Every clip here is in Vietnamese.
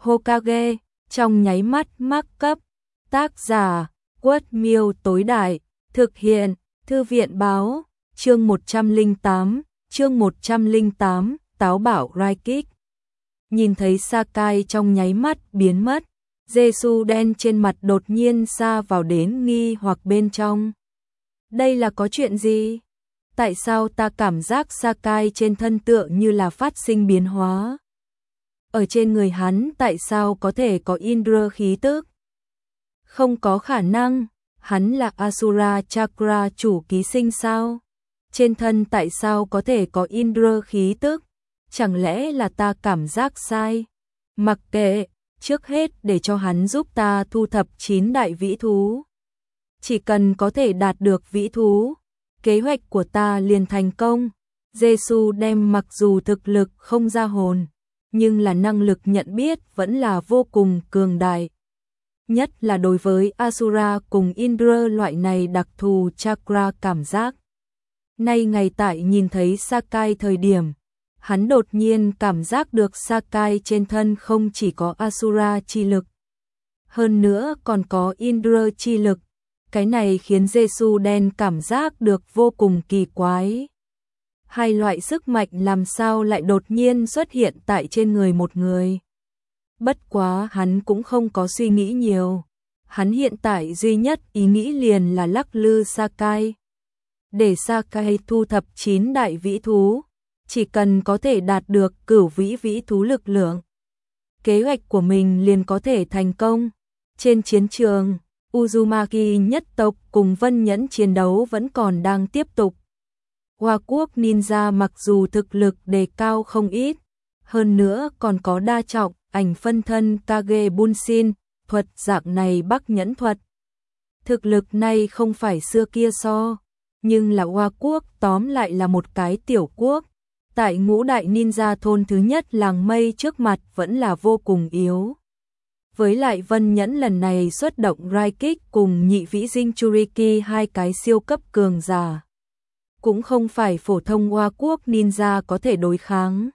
Hokage, trong nháy mắt mắc cấp. Tác giả, Quất Miêu tối đại, thực hiện, Thư viện báo, chương 108, táo bạo Raikik. Nhìn thấy Sakai trong nháy mắt biến mất, Jesu đen trên mặt đột nhiên sa vào đến nghi hoặc bên trong. Đây là có chuyện gì? Tại sao ta cảm giác Sakai trên thân tựa như là phát sinh biến hóa? Ở trên người hắn tại sao có thể có Indra khí tức? Không có khả năng, hắn là Asura Chakra chủ ký sinh sao? Trên thân tại sao có thể có Indra khí tức? Chẳng lẽ là ta cảm giác sai? Mặc kệ, trước hết để cho hắn giúp ta thu thập 9 đại vĩ thú. Chỉ cần có thể đạt được vĩ thú, kế hoạch của ta liền thành công. Jesu đem mặc dù thực lực không ra hồn, nhưng là năng lực nhận biết vẫn là vô cùng cường đại. Nhất là đối với Asura cùng Indra loại này đặc thù chakra cảm giác. Nay ngày tại nhìn thấy Sakai thời điểm, hắn đột nhiên cảm giác được Sakai trên thân không chỉ có Asura chi lực, hơn nữa còn có Indra chi lực. Cái này khiến Jesu đen cảm giác được vô cùng kỳ quái. Hai loại sức mạnh làm sao lại đột nhiên xuất hiện tại trên người một người. Bất quá hắn cũng không có suy nghĩ nhiều. Hắn hiện tại duy nhất ý nghĩ liền là lắc lư Sakai. Để Sakai thu thập 9 đại vĩ thú, chỉ cần có thể đạt được cửu vĩ thú lực lượng, kế hoạch của mình liền có thể thành công. Trên chiến trường, Uzumaki nhất tộc cùng Vân Nhẫn chiến đấu vẫn còn đang tiếp tục. Hoa quốc ninja mặc dù thực lực đề cao không ít, hơn nữa còn có đa trọng ảnh phân thân Kage Bunshin, thuật dạng này Bắc Nhẫn thuật. Thực lực này không phải xưa kia so, nhưng là Hoa quốc tóm lại là một cái tiểu quốc. Tại ngũ đại ninja thôn thứ nhất làng mây trước mặt vẫn là vô cùng yếu. Với lại Vân Nhẫn lần này xuất động Raikik cùng nhị vĩ dinh Churiki hai cái siêu cấp cường giả. Cũng không phải phổ thông Hoa quốc ninja có thể đối kháng.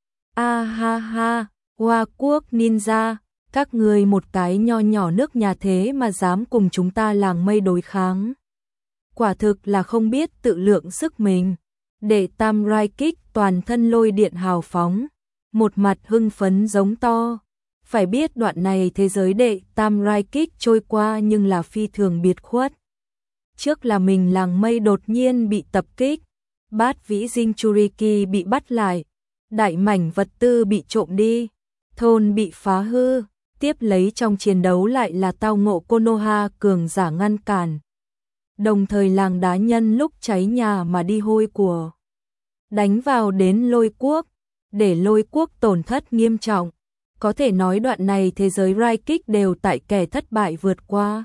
A ha ha, Hoa quốc ninja, các người một cái nho nhỏ nước nhà thế mà dám cùng chúng ta làng mây đối kháng. Quả thực là không biết tự lượng sức mình. Đệ tam Raikik toàn thân lôi điện hào phóng, một mặt hưng phấn giống to. Phải biết đoạn này thế giới đệ tam Raikik trôi qua nhưng là phi thường biệt khuất. Trước là mình làng mây đột nhiên bị tập kích, bát vĩ dinh Churiki bị bắt lại, đại mảnh vật tư bị trộm đi, thôn bị phá hư, tiếp lấy trong chiến đấu lại là tao ngộ Konoha cường giả ngăn cản. Đồng thời làng đá nhân lúc cháy nhà mà đi hôi của, đánh vào đến Lôi quốc, để Lôi quốc tổn thất nghiêm trọng. Có thể nói đoạn này thế giới Raikik đều tại kẻ thất bại vượt qua.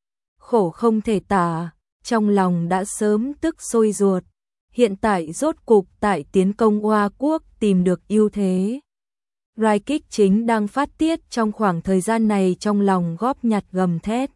Khổ không thể tả, trong lòng đã sớm tức sôi ruột. Hiện tại rốt cục tại tiến công Hoa quốc tìm được ưu thế. Raikik chính đang phát tiết trong khoảng thời gian này trong lòng góp nhặt gầm thét.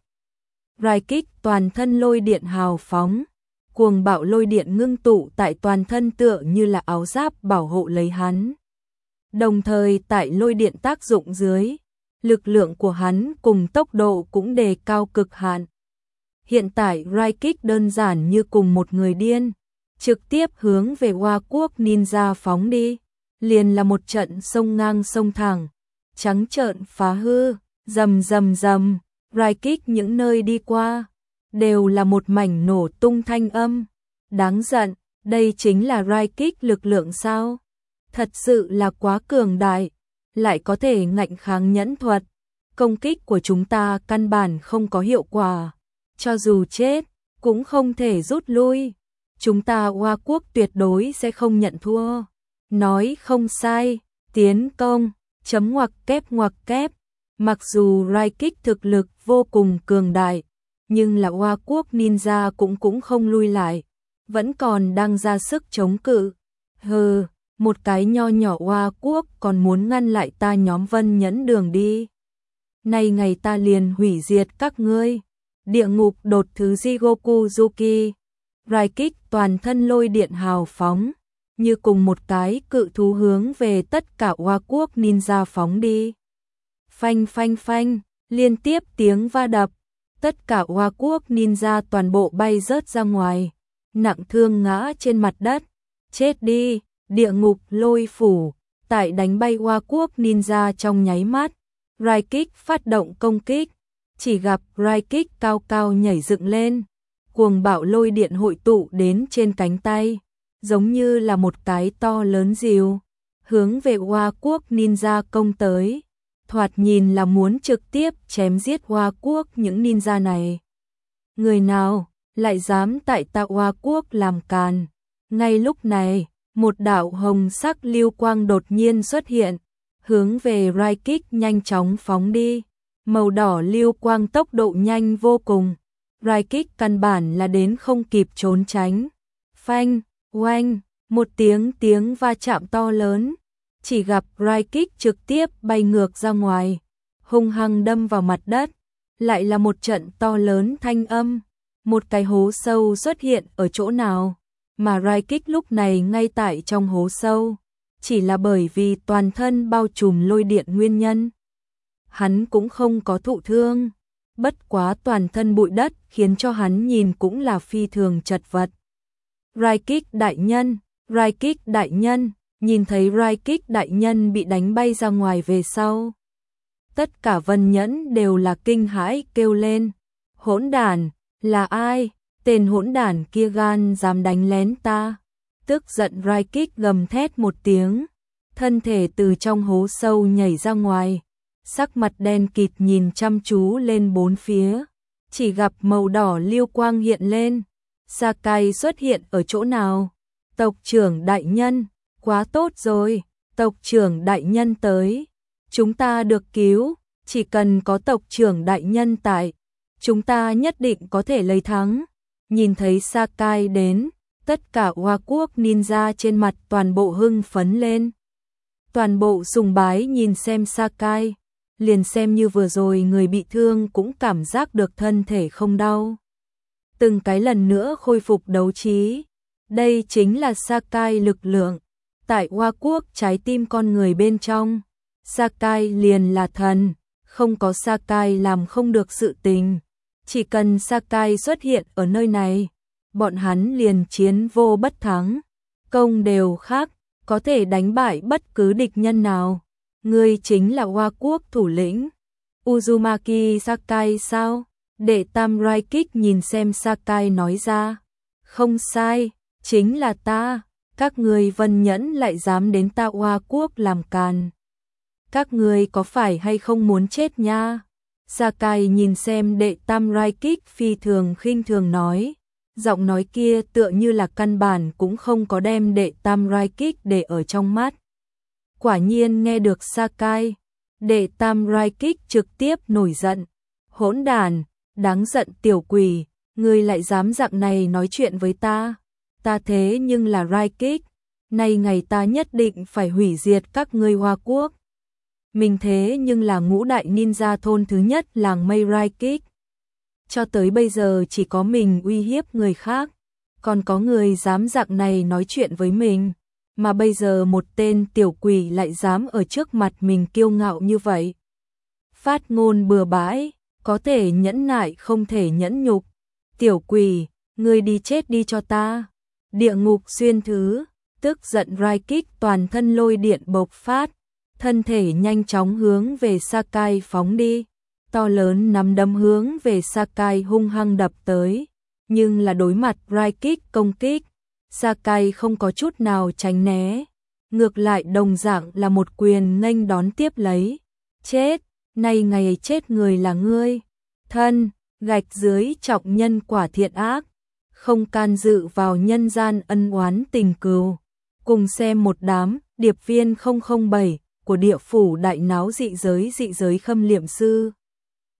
Raikik toàn thân lôi điện hào phóng, cuồng bạo lôi điện ngưng tụ tại toàn thân tựa như là áo giáp bảo hộ lấy hắn. Đồng thời tại lôi điện tác dụng dưới, lực lượng của hắn cùng tốc độ cũng đề cao cực hạn. Hiện tại Raikik đơn giản như cùng một người điên, trực tiếp hướng về Hoa quốc ninja phóng đi, liền là một trận sông ngang sông thẳng, trắng trợn phá hư, rầm rầm rầm, Raikik những nơi đi qua, đều là một mảnh nổ tung thanh âm. Đáng giận, đây chính là Raikik lực lượng sao? Thật sự là quá cường đại, lại có thể ngạnh kháng nhẫn thuật. Công kích của chúng ta căn bản không có hiệu quả, cho dù chết, cũng không thể rút lui. Chúng ta Hoa quốc tuyệt đối sẽ không nhận thua. Nói không sai, tiến công, chấm ngoặc kép. Mặc dù Raikik thực lực vô cùng cường đại, nhưng là Hoa quốc ninja cũng không lui lại, vẫn còn đang ra sức chống cự. Hừ, một cái nho nhỏ Hoa quốc còn muốn ngăn lại ta nhóm Vân Nhẫn đường đi. Nay ngày ta liền hủy diệt các ngươi. Địa ngục đột thứ Jigoku Zuki. Raikik toàn thân lôi điện hào phóng, như cùng một cái cự thú hướng về tất cả Hoa quốc ninja phóng đi. Phanh phanh phanh, liên tiếp tiếng va đập, tất cả Hoa Quốc ninja toàn bộ bay rớt ra ngoài, nặng thương ngã trên mặt đất. Chết đi, địa ngục lôi phủ, tại đánh bay Hoa Quốc ninja trong nháy mắt. Raikik phát động công kích, chỉ gặp Raikik cao cao nhảy dựng lên, cuồng bạo lôi điện hội tụ đến trên cánh tay, giống như là một cái to lớn rìu, hướng về Hoa Quốc ninja công tới. Thoạt nhìn là muốn trực tiếp chém giết Hoa Quốc những ninja này. Người nào lại dám tại ta Hoa Quốc làm càn? Ngay lúc này, một đạo hồng sắc lưu quang đột nhiên xuất hiện, hướng về Raikik nhanh chóng phóng đi. Màu đỏ lưu quang tốc độ nhanh vô cùng, Raikik căn bản là đến không kịp trốn tránh. Phanh, oanh, một tiếng va chạm to lớn, chỉ gặp Raikik trực tiếp bay ngược ra ngoài, hung hăng đâm vào mặt đất, lại là một trận to lớn thanh âm, một cái hố sâu xuất hiện ở chỗ nào, mà Raikik lúc này ngay tại trong hố sâu, chỉ là bởi vì toàn thân bao trùm lôi điện nguyên nhân. Hắn cũng không có thụ thương, bất quá toàn thân bụi đất khiến cho hắn nhìn cũng là phi thường chật vật. Raikik đại nhân, nhìn thấy Raikik đại nhân bị đánh bay ra ngoài về sau. Tất cả Vân Nhẫn đều là kinh hãi kêu lên, hỗn đản, là ai? Tên hỗn đản kia gan dám đánh lén ta. Tức giận Raikik gầm thét một tiếng, thân thể từ trong hố sâu nhảy ra ngoài, sắc mặt đen kịt nhìn chăm chú lên bốn phía, chỉ gặp màu đỏ lưu quang hiện lên. Sakai xuất hiện ở chỗ nào? Tộc trưởng đại nhân, quá tốt rồi, tộc trưởng đại nhân tới, chúng ta được cứu, chỉ cần có tộc trưởng đại nhân tại, chúng ta nhất định có thể lấy thắng. Nhìn thấy Sakai đến, tất cả Hoa Quốc ninja trên mặt toàn bộ hưng phấn lên. Toàn bộ sùng bái nhìn xem Sakai, liền xem như vừa rồi người bị thương cũng cảm giác được thân thể không đau. Từng cái lần nữa khôi phục đấu trí. Đây chính là Sakai lực lượng. Tại Hoa Quốc trái tim con người bên trong, Sakai liền là thần, không có Sakai làm không được sự tình. Chỉ cần Sakai xuất hiện ở nơi này, bọn hắn liền chiến vô bất thắng, công đều khác, có thể đánh bại bất cứ địch nhân nào. Ngươi chính là Hoa Quốc thủ lĩnh Uzumaki Sakai sao? Đệ tam Raikik nhìn xem Sakai nói ra. Không sai, chính là ta. Các người Vân Nhẫn lại dám đến ta Hoa Quốc làm càn. Các người có phải hay không muốn chết nha? Sakai nhìn xem đệ tam Raikik phi thường khinh thường nói. Giọng nói kia tựa như là căn bản cũng không có đem đệ tam Raikik để ở trong mắt. Quả nhiên nghe được Sakai, đệ tam Raikik trực tiếp nổi giận. Hỗn đản, đáng giận tiểu quỷ, ngươi lại dám dạng này nói chuyện với ta. Ta thế nhưng là Raikik, nay ngày ta nhất định phải hủy diệt các ngươi Hoa Quốc. Mình thế nhưng là ngũ đại ninja thôn thứ nhất làng mây Raikik. Cho tới bây giờ chỉ có mình uy hiếp người khác, còn có người dám dạng này nói chuyện với mình. Mà bây giờ một tên tiểu quỷ lại dám ở trước mặt mình kiêu ngạo như vậy. Phát ngôn bừa bãi, có thể nhẫn nại không thể nhẫn nhục. Tiểu quỷ, ngươi đi chết đi cho ta. Địa ngục xuyên thứ, tức giận Raikik toàn thân lôi điện bộc phát, thân thể nhanh chóng hướng về Sakai phóng đi. To lớn nắm đấm hướng về Sakai hung hăng đập tới, nhưng là đối mặt Raikik công kích, Sakai không có chút nào tránh né, ngược lại đồng dạng là một quyền nghênh đón tiếp lấy. Chết, nay ngày chết người là ngươi. Thân, gạch dưới trọng nhân quả thiện ác, không can dự vào nhân gian ân oán tình cừu. Cùng xem một đám điệp viên 007 của địa phủ đại náo dị giới khâm liệm sư.